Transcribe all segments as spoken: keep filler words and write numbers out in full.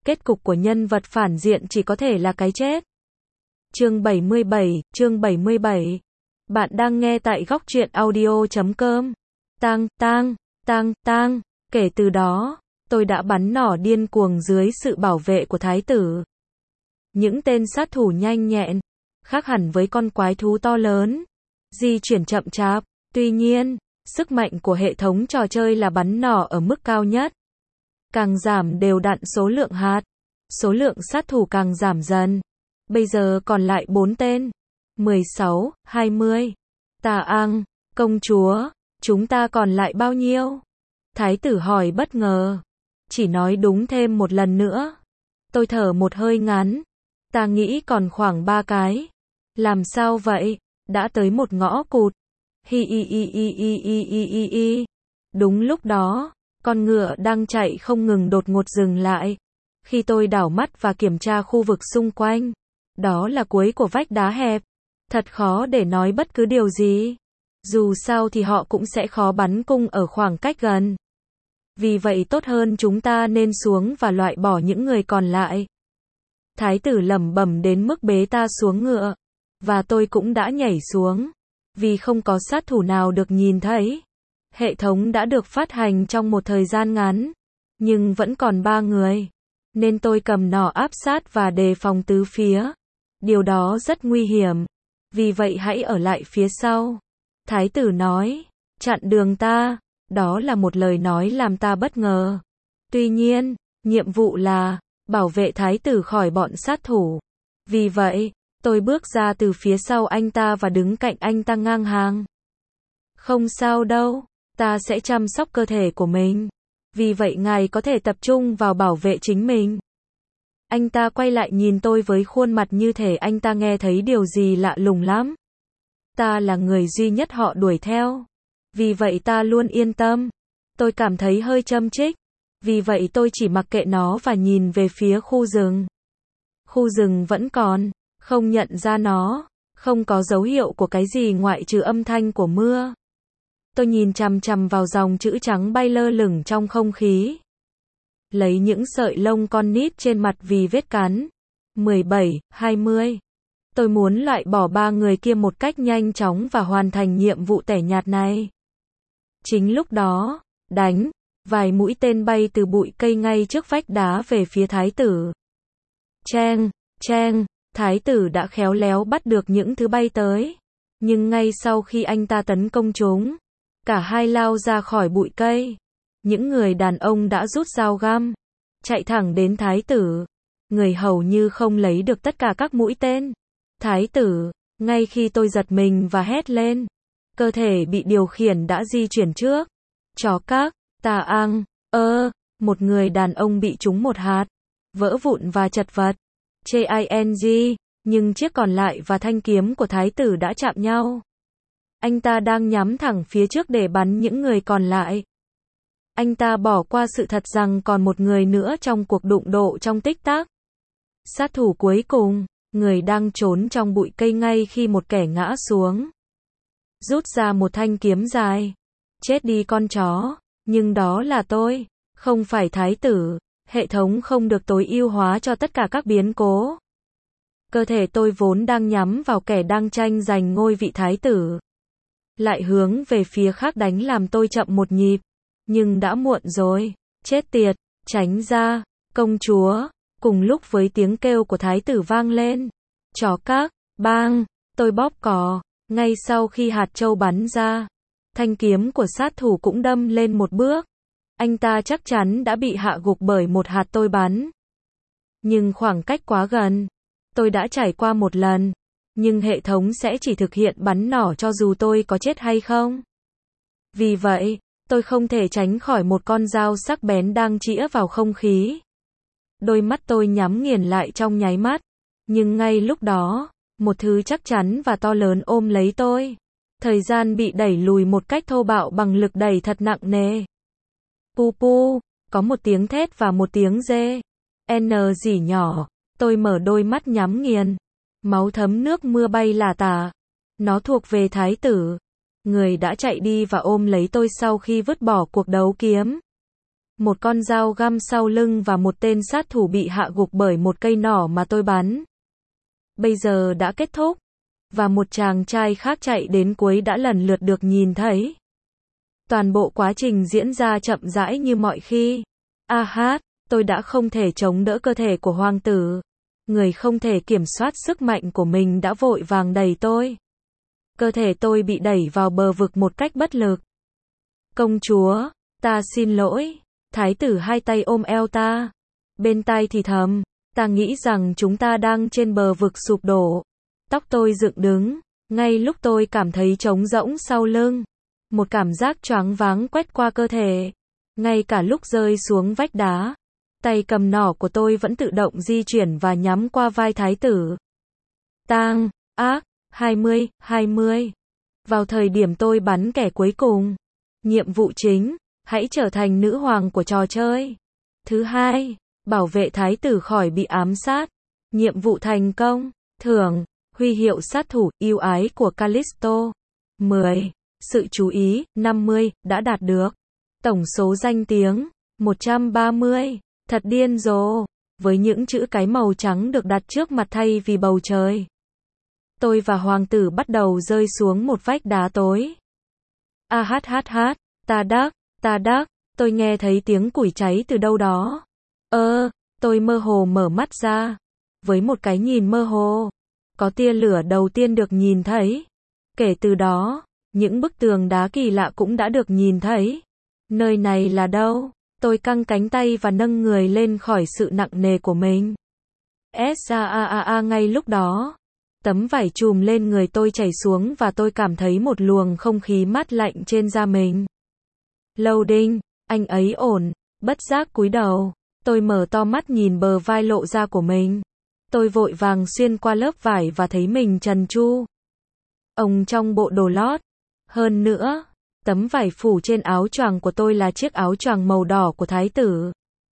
Kết cục của nhân vật phản diện chỉ có thể là cái chết. Chương bảy mươi bảy, chương bảy mươi bảy. Bạn đang nghe tại góc truyện audio chấm com. Tang, tang, tang, tang. Kể từ đó, tôi đã bắn nỏ điên cuồng dưới sự bảo vệ của thái tử. Những tên sát thủ nhanh nhẹn, khác hẳn với con quái thú to lớn, di chuyển chậm chạp. Tuy nhiên, sức mạnh của hệ thống trò chơi là bắn nỏ ở mức cao nhất. Càng giảm đều đặn số lượng hạt, số lượng sát thủ càng giảm dần. Bây giờ còn lại bốn tên. mười sáu, hai mươi. Tà Ang, công chúa, chúng ta còn lại bao nhiêu? Thái tử hỏi bất ngờ. Chỉ nói đúng thêm một lần nữa. Tôi thở một hơi ngắn. Ta nghĩ còn khoảng ba cái. Làm sao vậy? Đã tới một ngõ cụt. Hi hi hi hi hi hi hi hi hi. Đúng lúc đó, con ngựa đang chạy không ngừng đột ngột dừng lại. Khi tôi đảo mắt và kiểm tra khu vực xung quanh, đó là cuối của vách đá hẹp. Thật khó để nói bất cứ điều gì. Dù sao thì họ cũng sẽ khó bắn cung ở khoảng cách gần. Vì vậy tốt hơn chúng ta nên xuống và loại bỏ những người còn lại. Thái tử lẩm bẩm đến mức bế ta xuống ngựa. Và tôi cũng đã nhảy xuống. Vì không có sát thủ nào được nhìn thấy. Hệ thống đã được phát hành trong một thời gian ngắn. Nhưng vẫn còn ba người. Nên tôi cầm nỏ áp sát và đề phòng tứ phía. Điều đó rất nguy hiểm. Vì vậy hãy ở lại phía sau. Thái tử nói. Chặn đường ta. Đó là một lời nói làm ta bất ngờ. Tuy nhiên, nhiệm vụ là bảo vệ thái tử khỏi bọn sát thủ. Vì vậy, tôi bước ra từ phía sau anh ta và đứng cạnh anh ta ngang hàng. Không sao đâu, ta sẽ chăm sóc cơ thể của mình. Vì vậy ngài có thể tập trung vào bảo vệ chính mình. Anh ta quay lại nhìn tôi với khuôn mặt như thể anh ta nghe thấy điều gì lạ lùng lắm. Ta là người duy nhất họ đuổi theo. Vì vậy ta luôn yên tâm. Tôi cảm thấy hơi châm chích. Vì vậy tôi chỉ mặc kệ nó và nhìn về phía khu rừng. Khu rừng vẫn còn. Không nhận ra nó. Không có dấu hiệu của cái gì ngoại trừ âm thanh của mưa. Tôi nhìn chằm chằm vào dòng chữ trắng bay lơ lửng trong không khí. Lấy những sợi lông con nít trên mặt vì vết cắn. mười bảy, hai mươi. Tôi muốn loại bỏ ba người kia một cách nhanh chóng và hoàn thành nhiệm vụ tẻ nhạt này. Chính lúc đó, đánh, vài mũi tên bay từ bụi cây ngay trước vách đá về phía thái tử. Cheng, cheng, thái tử đã khéo léo bắt được những thứ bay tới. Nhưng ngay sau khi anh ta tấn công chúng, cả hai lao ra khỏi bụi cây. Những người đàn ông đã rút dao găm, chạy thẳng đến thái tử. Người hầu như không lấy được tất cả các mũi tên. Thái tử, ngay khi tôi giật mình và hét lên, cơ thể bị điều khiển đã di chuyển trước. Chó các, Tà Ang, ơ, một người đàn ông bị trúng một hạt, vỡ vụn và chật vật. Ching, nhưng chiếc còn lại và thanh kiếm của thái tử đã chạm nhau. Anh ta đang nhắm thẳng phía trước để bắn những người còn lại. Anh ta bỏ qua sự thật rằng còn một người nữa trong cuộc đụng độ trong tích tắc. Sát thủ cuối cùng, người đang trốn trong bụi cây ngay khi một kẻ ngã xuống. Rút ra một thanh kiếm dài. Chết đi con chó, nhưng đó là tôi, không phải thái tử. Hệ thống không được tối ưu hóa cho tất cả các biến cố. Cơ thể tôi vốn đang nhắm vào kẻ đang tranh giành ngôi vị thái tử. Lại hướng về phía khác đánh làm tôi chậm một nhịp. Nhưng đã muộn rồi. Chết tiệt, tránh ra, công chúa. Cùng lúc với tiếng kêu của thái tử vang lên. Chó các, bang, tôi bóp cò. Ngay sau khi hạt châu bắn ra, thanh kiếm của sát thủ cũng đâm lên một bước. Anh ta chắc chắn đã bị hạ gục bởi một hạt tôi bắn. Nhưng khoảng cách quá gần. Tôi đã trải qua một lần. Nhưng hệ thống sẽ chỉ thực hiện bắn nỏ cho dù tôi có chết hay không. Vì vậy, tôi không thể tránh khỏi một con dao sắc bén đang chĩa vào không khí. Đôi mắt tôi nhắm nghiền lại trong nháy mắt. Nhưng ngay lúc đó, một thứ chắc chắn và to lớn ôm lấy tôi. Thời gian bị đẩy lùi một cách thô bạo bằng lực đẩy thật nặng nề. Pu pu, có một tiếng thét và một tiếng rê. N rỉ nhỏ, tôi mở đôi mắt nhắm nghiền. Máu thấm nước mưa bay lả tả. Nó thuộc về thái tử. Người đã chạy đi và ôm lấy tôi sau khi vứt bỏ cuộc đấu kiếm. một con dao găm sau lưng và một tên sát thủ bị hạ gục bởi một cây nỏ mà tôi bắn. Bây giờ đã kết thúc, và một chàng trai khác chạy đến cuối đã lần lượt được nhìn thấy. Toàn bộ quá trình diễn ra chậm rãi như mọi khi. A hát, tôi đã không thể chống đỡ cơ thể của hoàng tử. Người không thể kiểm soát sức mạnh của mình đã vội vàng đẩy tôi. Cơ thể tôi bị đẩy vào bờ vực một cách bất lực. Công chúa, ta xin lỗi. Thái tử hai tay ôm eo ta. Bên tai thì thầm, ta nghĩ rằng chúng ta đang trên bờ vực sụp đổ. Tóc tôi dựng đứng, ngay lúc tôi cảm thấy trống rỗng sau lưng. Một cảm giác choáng váng quét qua cơ thể. Ngay cả lúc rơi xuống vách đá, tay cầm nỏ của tôi vẫn tự động di chuyển và nhắm qua vai thái tử. Tang, ác, hai mươi, hai mươi. Vào thời điểm tôi bắn kẻ cuối cùng. Nhiệm vụ chính, hãy trở thành nữ hoàng của trò chơi. Thứ hai, bảo vệ thái tử khỏi bị ám sát. Nhiệm vụ thành công. Thưởng, huy hiệu sát thủ yêu ái của Callisto. mười. Sự chú ý, năm mươi, đã đạt được. Tổng số danh tiếng, một trăm ba mươi. Thật điên rồ. Với những chữ cái màu trắng được đặt trước mặt thay vì bầu trời. Tôi và hoàng tử bắt đầu rơi xuống một vách đá tối. A hát hát hát, ta đắc, ta đắc, tôi nghe thấy tiếng củi cháy từ đâu đó. Ơ, tôi mơ hồ mở mắt ra. Với một cái nhìn mơ hồ, có tia lửa đầu tiên được nhìn thấy. Kể từ đó, những bức tường đá kỳ lạ cũng đã được nhìn thấy. Nơi này là đâu? Tôi căng cánh tay và nâng người lên khỏi sự nặng nề của mình. S a a a a ngay lúc đó, tấm vải trùm lên người tôi chảy xuống và tôi cảm thấy một luồng không khí mát lạnh trên da mình. Loading, anh ấy ổn, bất giác cúi đầu. Tôi mở to mắt nhìn bờ vai lộ ra của mình. Tôi vội vàng xuyên qua lớp vải và thấy mình trần tru. Ông trong bộ đồ lót. Hơn nữa, tấm vải phủ trên áo choàng của tôi là chiếc áo choàng màu đỏ của thái tử.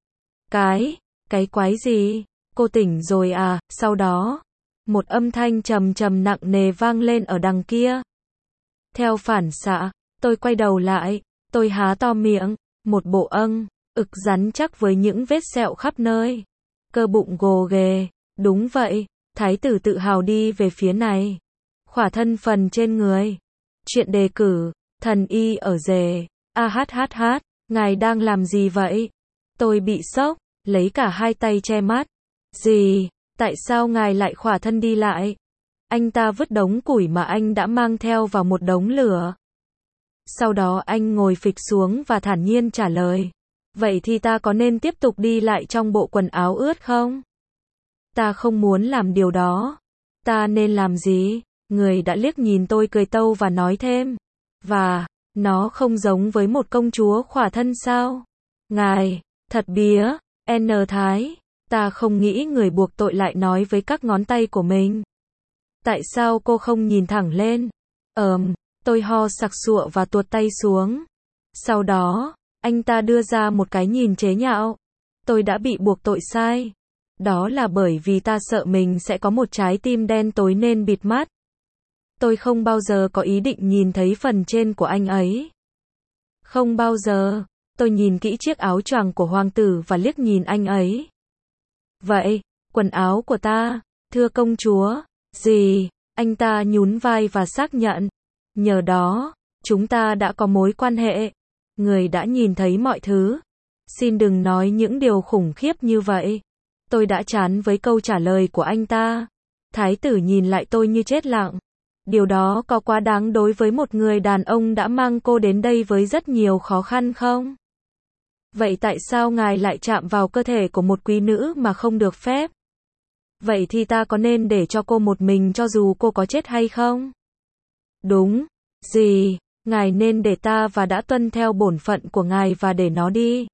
Cái, cái quái gì? Cô tỉnh rồi à? Sau đó, một âm thanh trầm trầm nặng nề vang lên ở đằng kia. Theo phản xạ, tôi quay đầu lại, tôi há to miệng, một bộ âng, ực rắn chắc với những vết sẹo khắp nơi. Cơ bụng gồ ghề, đúng vậy, thái tử tự hào đi về phía này. Khỏa thân phần trên người. Chuyện đề cử, thần y ở rể. A hát hát hát, ngài đang làm gì vậy? Tôi bị sốc, lấy cả hai tay che mắt. Gì? Tại sao ngài lại khỏa thân đi lại? Anh ta vứt đống củi mà anh đã mang theo vào một đống lửa. Sau đó anh ngồi phịch xuống và thản nhiên trả lời. Vậy thì ta có nên tiếp tục đi lại trong bộ quần áo ướt không? Ta không muốn làm điều đó. Ta nên làm gì? Người đã liếc nhìn tôi cười tâu và nói thêm. Và, nó không giống với một công chúa khỏa thân sao? Ngài, thật bía, N Thái. Ta không nghĩ người buộc tội lại nói với các ngón tay của mình. Tại sao cô không nhìn thẳng lên? Ờm, tôi ho sặc sụa và tuột tay xuống. Sau đó, anh ta đưa ra một cái nhìn chế nhạo. Tôi đã bị buộc tội sai. Đó là bởi vì ta sợ mình sẽ có một trái tim đen tối nên bịt mắt. Tôi không bao giờ có ý định nhìn thấy phần trên của anh ấy. Không bao giờ. Tôi nhìn kỹ chiếc áo choàng của hoàng tử và liếc nhìn anh ấy. Vậy, quần áo của ta, thưa công chúa. Gì? Anh ta nhún vai và xác nhận. Nhờ đó, chúng ta đã có mối quan hệ. Người đã nhìn thấy mọi thứ. Xin đừng nói những điều khủng khiếp như vậy. Tôi đã chán với câu trả lời của anh ta. Thái tử nhìn lại tôi như chết lặng. Điều đó có quá đáng đối với một người đàn ông đã mang cô đến đây với rất nhiều khó khăn không? Vậy tại sao ngài lại chạm vào cơ thể của một quý nữ mà không được phép? Vậy thì ta có nên để cho cô một mình cho dù cô có chết hay không? Đúng. Gì? Ngài nên để ta và đã tuân theo bổn phận của ngài và để nó đi.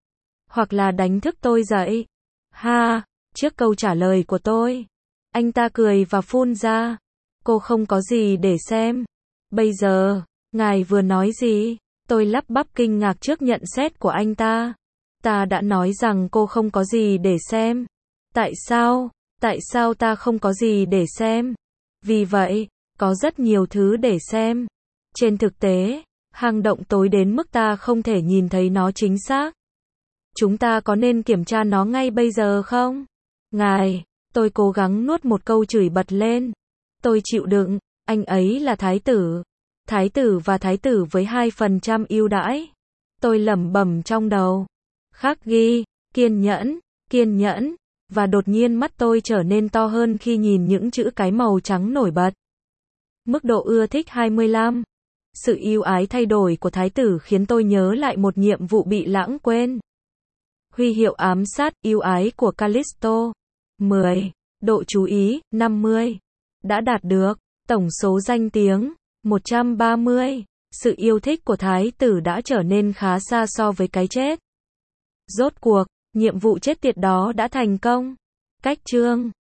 Hoặc là đánh thức tôi dậy. Ha, trước câu trả lời của tôi, anh ta cười và phun ra. Cô không có gì để xem. Bây giờ, ngài vừa nói gì? Tôi lắp bắp kinh ngạc trước nhận xét của anh ta. Ta đã nói rằng cô không có gì để xem. Tại sao? Tại sao ta không có gì để xem? Vì vậy, có rất nhiều thứ để xem. Trên thực tế, hang động tối đến mức ta không thể nhìn thấy nó chính xác. Chúng ta có nên kiểm tra nó ngay bây giờ không? Ngài, tôi cố gắng nuốt một câu chửi bật lên. Tôi chịu đựng, anh ấy là thái tử. Thái tử và thái tử với hai phần trăm ưu đãi. Tôi lẩm bẩm trong đầu. Khắc ghi, kiên nhẫn, kiên nhẫn, và đột nhiên mắt tôi trở nên to hơn khi nhìn những chữ cái màu trắng nổi bật. Mức độ ưa thích hai mươi lăm. Sự ưu ái thay đổi của thái tử khiến tôi nhớ lại một nhiệm vụ bị lãng quên. Huy hiệu ám sát ưu ái của Callisto. mười. Độ chú ý, năm mươi. Đã đạt được. Tổng số danh tiếng, một trăm ba mươi. Sự yêu thích của thái tử đã trở nên khá xa so với cái chết. Rốt cuộc, nhiệm vụ chết tiệt đó đã thành công. Cách chương